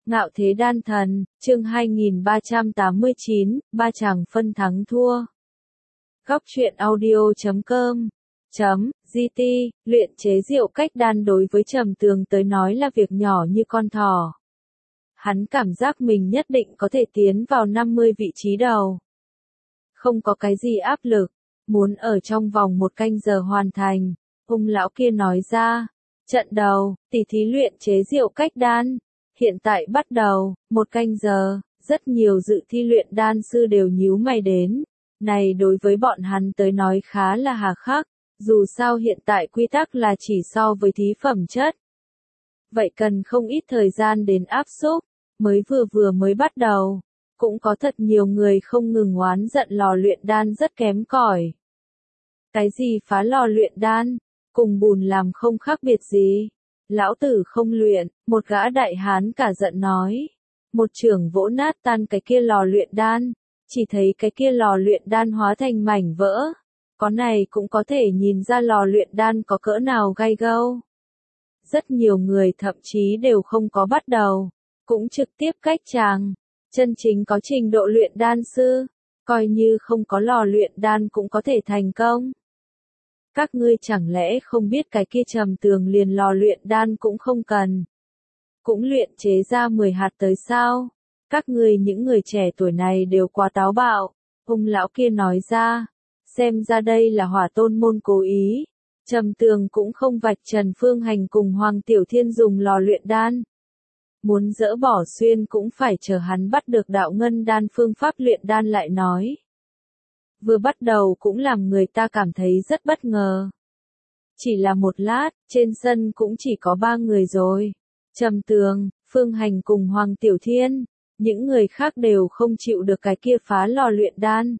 Ngạo thế đan thần, chương 2389, ba chàng phân thắng thua. Góc truyện audio.com .gt, luyện chế rượu cách đan đối với Trầm Tường tới nói là việc nhỏ như con thỏ. Hắn cảm giác mình nhất định có thể tiến vào 50 vị trí đầu. Không có cái gì áp lực, muốn ở trong vòng 1 canh giờ hoàn thành, ông lão kia nói ra. Trận đầu, tỷ thí luyện chế rượu cách đan. Hiện tại bắt đầu, 1 canh giờ, rất nhiều dự thi luyện đan sư đều nhíu mày đến. Này đối với bọn hắn tới nói khá là hà khắc, dù sao hiện tại quy tắc là chỉ so với thí phẩm chất. Vậy cần không ít thời gian đến áp xúc, mới mới bắt đầu. Cũng có thật nhiều người không ngừng oán giận lò luyện đan rất kém cỏi. Cái gì phá lò luyện đan, cùng bùn làm không khác biệt gì. Lão tử không luyện, một gã đại hán cả giận nói. Một chưởng vỗ nát tan cái kia lò luyện đan, chỉ thấy cái kia lò luyện đan hóa thành mảnh vỡ. Có này cũng có thể nhìn ra lò luyện đan có cỡ nào gay gâu. Rất nhiều người thậm chí đều không có bắt đầu, cũng trực tiếp cách chàng. Chân chính có trình độ luyện đan sư, coi như không có lò luyện đan cũng có thể thành công. Các ngươi chẳng lẽ không biết cái kia Trầm Tường liền lò luyện đan cũng không cần. Cũng luyện chế ra 10 hạt tới sao? Các ngươi những người trẻ tuổi này đều quá táo bạo. Ông lão kia nói ra. Xem ra đây là Hỏa Tôn môn cố ý. Trầm Tường cũng không vạch trần Phương Hành cùng Hoàng Tiểu Thiên dùng lò luyện đan. Muốn dỡ bỏ xuyên cũng phải chờ hắn bắt được đạo ngân đan phương pháp luyện đan lại nói. Vừa bắt đầu cũng làm người ta cảm thấy rất bất ngờ. Chỉ là một lát, trên sân cũng chỉ có 3 người rồi. Trầm Tường, Phương Hành cùng Hoàng Tiểu Thiên, những người khác đều không chịu được cái kia phá lò luyện đan.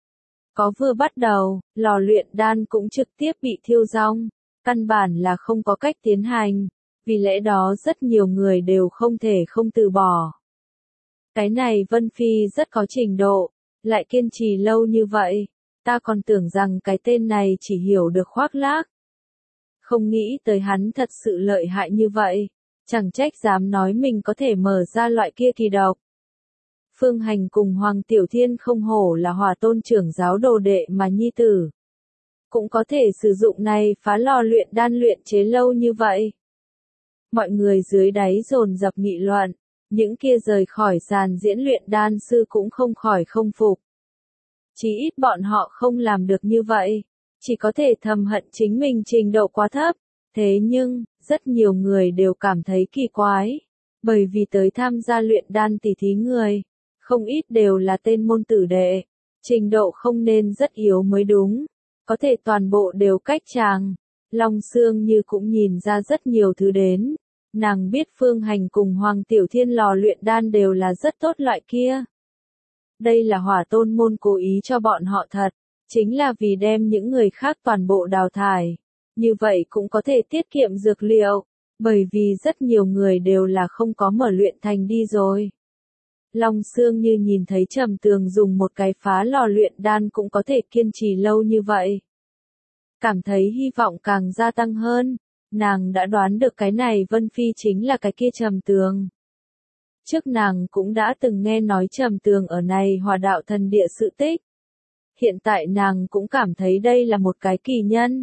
Có vừa bắt đầu, lò luyện đan cũng trực tiếp bị thiêu rong, căn bản là không có cách tiến hành, vì lẽ đó rất nhiều người đều không thể không từ bỏ. Cái này Vân Phi rất có trình độ, lại kiên trì lâu như vậy, ta còn tưởng rằng cái tên này chỉ hiểu được khoác lác. Không nghĩ tới hắn thật sự lợi hại như vậy, chẳng trách dám nói mình có thể mở ra loại kia kỳ độc. Phương Hành cùng Hoàng Tiểu Thiên không hổ là Hỏa Tôn trưởng giáo đồ đệ mà nhi tử. Cũng có thể sử dụng này phá lò luyện đan luyện chế lâu như vậy. Mọi người dưới đáy dồn dập nghị luận, những kia rời khỏi sàn diễn luyện đan sư cũng không khỏi không phục. Chỉ ít bọn họ không làm được như vậy, chỉ có thể thầm hận chính mình trình độ quá thấp. Thế nhưng, rất nhiều người đều cảm thấy kỳ quái, bởi vì tới tham gia luyện đan tỷ thí người, không ít đều là tên môn tử đệ, trình độ không nên rất yếu mới đúng, có thể toàn bộ đều cách chàng. Long Sương Như cũng nhìn ra rất nhiều thứ đến, nàng biết Phương Hành cùng Hoàng Tiểu Thiên lò luyện đan đều là rất tốt loại kia. Đây là Hỏa Tôn môn cố ý cho bọn họ thật, chính là vì đem những người khác toàn bộ đào thải. Như vậy cũng có thể tiết kiệm dược liệu, bởi vì rất nhiều người đều là không có mở luyện thành đi rồi. Long Sương Như nhìn thấy Trầm Tường dùng một cái phá lò luyện đan cũng có thể kiên trì lâu như vậy. Cảm thấy hy vọng càng gia tăng hơn, nàng đã đoán được cái này Vân Phi chính là cái kia Trầm Tường. Trước nàng cũng đã từng nghe nói Trầm Tường ở này Hỏa Đạo Thần Địa sự tích. Hiện tại nàng cũng cảm thấy đây là một cái kỳ nhân.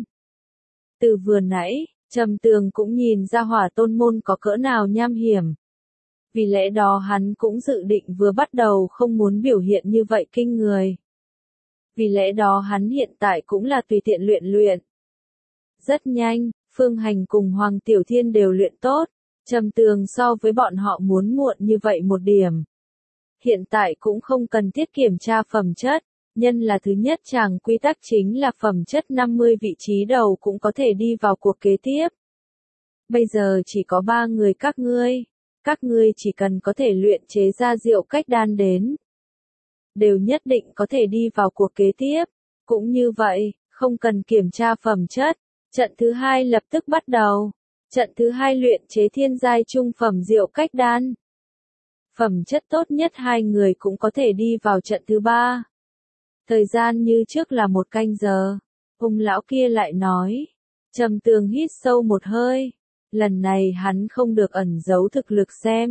Từ vừa nãy, Trầm Tường cũng nhìn ra Hỏa Tôn môn có cỡ nào nham hiểm. Vì lẽ đó hắn cũng dự định vừa bắt đầu không muốn biểu hiện như vậy kinh người. Vì lẽ đó hắn hiện tại cũng là tùy tiện luyện. Rất nhanh, Phương Hành cùng Hoàng Tiểu Thiên đều luyện tốt, Trầm Tường so với bọn họ muốn muộn như vậy một điểm. Hiện tại cũng không cần thiết kiểm tra phẩm chất, nhân là thứ nhất chàng quy tắc chính là phẩm chất 50 vị trí đầu cũng có thể đi vào cuộc kế tiếp. Bây giờ chỉ có 3 người các ngươi chỉ cần có thể luyện chế ra rượu cách đan đến. Đều nhất định có thể đi vào cuộc kế tiếp, cũng như vậy, không cần kiểm tra phẩm chất. Trận thứ 2 lập tức bắt đầu. Trận thứ 2 luyện chế thiên giai trung phẩm rượu cách đan. Phẩm chất tốt nhất 2 người cũng có thể đi vào trận thứ 3. Thời gian như trước là 1 canh giờ. Ông lão kia lại nói. Trầm Tường hít sâu một hơi. Lần này hắn không được ẩn giấu thực lực xem.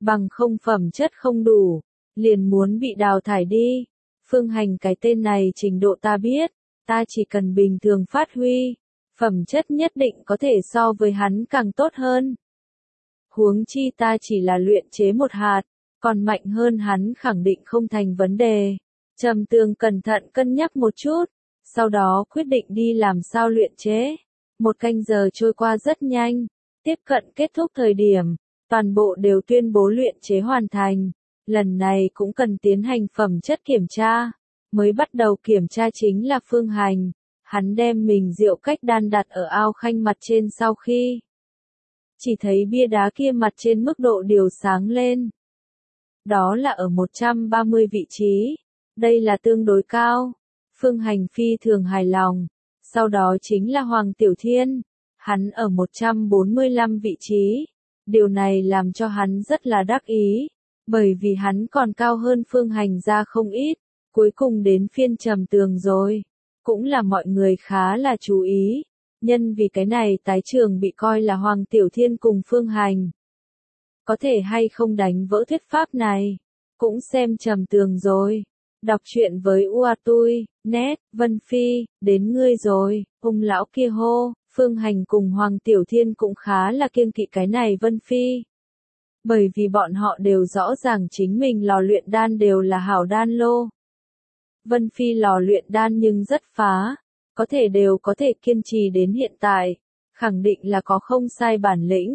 bằng không phẩm chất không đủ, liền muốn bị đào thải đi. Phương Hành cái tên này trình độ ta biết, ta chỉ cần bình thường phát huy, phẩm chất nhất định có thể so với hắn càng tốt hơn. Huống chi ta chỉ là luyện chế một hạt, còn mạnh hơn hắn khẳng định không thành vấn đề. Trầm Tường cẩn thận cân nhắc một chút, sau đó quyết định đi làm sao luyện chế. 1 canh giờ trôi qua rất nhanh, tiếp cận kết thúc thời điểm, toàn bộ đều tuyên bố luyện chế hoàn thành. Lần này cũng cần tiến hành phẩm chất kiểm tra. Mới bắt đầu kiểm tra chính là Phương Hành. Hắn đem mình rượu cách đan đặt ở ao khanh mặt trên sau khi. Chỉ thấy bia đá kia mặt trên mức độ điều sáng lên. Đó là ở 130 vị trí. Đây là tương đối cao. Phương Hành phi thường hài lòng. Sau đó chính là Hoàng Tiểu Thiên. Hắn ở 145 vị trí. Điều này làm cho hắn rất là đắc ý. Bởi vì hắn còn cao hơn Phương Hành ra không ít. Cuối cùng đến phiên Trầm Tường rồi. Cũng là mọi người khá là chú ý. Nhân vì cái này tái trường bị coi là Hoàng Tiểu Thiên cùng Phương Hành. Có thể hay không đánh vỡ thuyết pháp này. Cũng xem Trầm Tường rồi. Đọc truyện với Uatui, nét, Vân Phi, đến ngươi rồi, ông lão kia hô. Phương Hành cùng Hoàng Tiểu Thiên cũng khá là kiêng kỵ cái này Vân Phi. Bởi vì bọn họ đều rõ ràng chính mình lò luyện đan đều là hảo đan lô. Vân Phi lò luyện đan nhưng rất phá, có thể kiên trì đến hiện tại, khẳng định là có không sai bản lĩnh.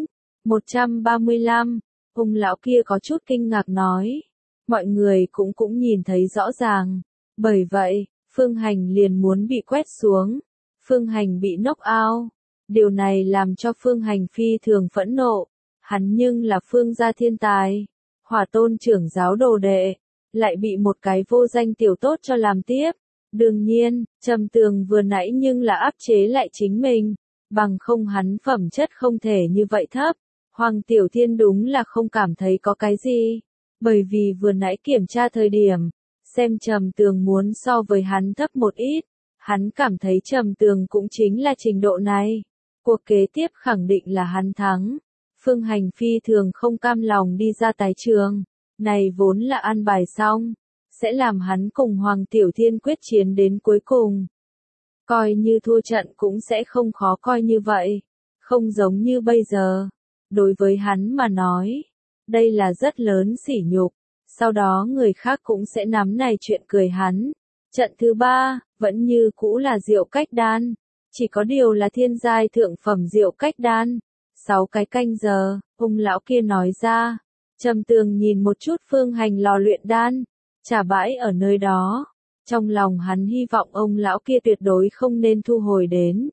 135, ông lão kia có chút kinh ngạc nói, mọi người cũng nhìn thấy rõ ràng, bởi vậy, Phương Hành liền muốn bị quét xuống, Phương Hành bị knock out, điều này làm cho Phương Hành phi thường phẫn nộ, hắn nhưng là Phương gia thiên tài, Hỏa Tôn trưởng giáo đồ đệ. Lại bị một cái vô danh tiểu tốt cho làm tiếp. Đương nhiên, Trầm Tường vừa nãy nhưng là áp chế lại chính mình, bằng không hắn phẩm chất không thể như vậy thấp. Hoàng Tiểu Thiên đúng là không cảm thấy có cái gì, bởi vì vừa nãy kiểm tra thời điểm, xem Trầm Tường muốn so với hắn thấp một ít, hắn cảm thấy Trầm Tường cũng chính là trình độ này. Cuộc kế tiếp khẳng định là hắn thắng. Phương Hành phi thường không cam lòng đi ra tái trường. Này vốn là an bài xong, sẽ làm hắn cùng Hoàng Tiểu Thiên quyết chiến đến cuối cùng. Coi như thua trận cũng sẽ không khó coi như vậy, không giống như bây giờ. Đối với hắn mà nói, đây là rất lớn sỉ nhục, sau đó người khác cũng sẽ nắm này chuyện cười hắn. Trận thứ 3, vẫn như cũ là rượu cách đan, chỉ có điều là thiên giai thượng phẩm rượu cách đan. 6 cái canh giờ, ông lão kia nói ra. Trầm Tường nhìn một chút Phương Hành lò luyện đan, trả bãi ở nơi đó. Trong lòng hắn hy vọng ông lão kia tuyệt đối không nên thu hồi đến.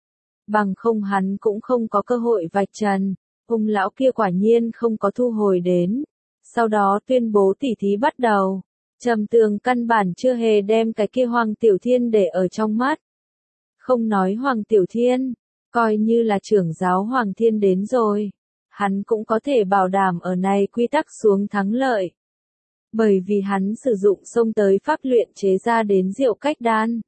Bằng không hắn cũng không có cơ hội vạch trần. Ông lão kia quả nhiên không có thu hồi đến. Sau đó tuyên bố tỉ thí bắt đầu. Trầm Tường căn bản chưa hề đem cái kia Hoàng Tiểu Thiên để ở trong mắt. Không nói Hoàng Tiểu Thiên, coi như là trưởng giáo Hoàng Thiên đến rồi. Hắn cũng có thể bảo đảm ở này quy tắc xuống thắng lợi. Bởi vì hắn sử dụng xông tới pháp luyện chế ra đến rượu cách đan.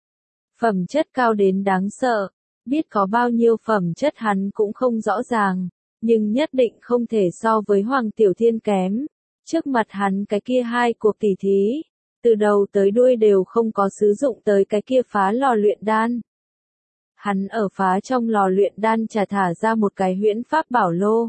Phẩm chất cao đến đáng sợ, biết có bao nhiêu phẩm chất hắn cũng không rõ ràng, nhưng nhất định không thể so với Hoàng Tiểu Thiên kém. Trước mặt hắn cái kia 2 cuộc tỉ thí, từ đầu tới đuôi đều không có sử dụng tới cái kia phá lò luyện đan. Hắn ở phá trong lò luyện đan chả thả ra một cái huyễn pháp bảo lô.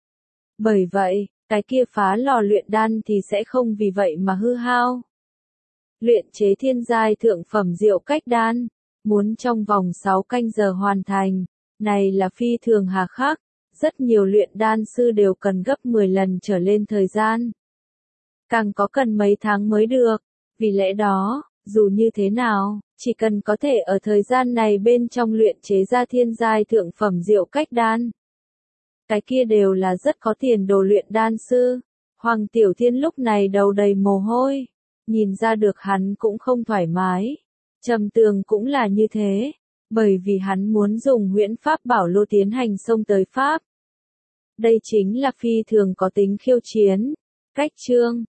Bởi vậy, cái kia phá lò luyện đan thì sẽ không vì vậy mà hư hao. Luyện chế thiên giai thượng phẩm rượu cách đan, muốn trong vòng 6 canh giờ hoàn thành, này là phi thường hà khắc, rất nhiều luyện đan sư đều cần gấp 10 lần trở lên thời gian. Càng có cần mấy tháng mới được, vì lẽ đó, dù như thế nào, chỉ cần có thể ở thời gian này bên trong luyện chế ra thiên giai thượng phẩm rượu cách đan. Cái kia đều là rất có tiền đồ luyện đan sư. Hoàng Tiểu Thiên lúc này đầu đầy mồ hôi, nhìn ra được hắn cũng không thoải mái. Trầm Tường cũng là như thế, bởi vì hắn muốn dùng huyễn pháp bảo lô tiến hành xông tới pháp. Đây chính là phi thường có tính khiêu chiến. Cách chương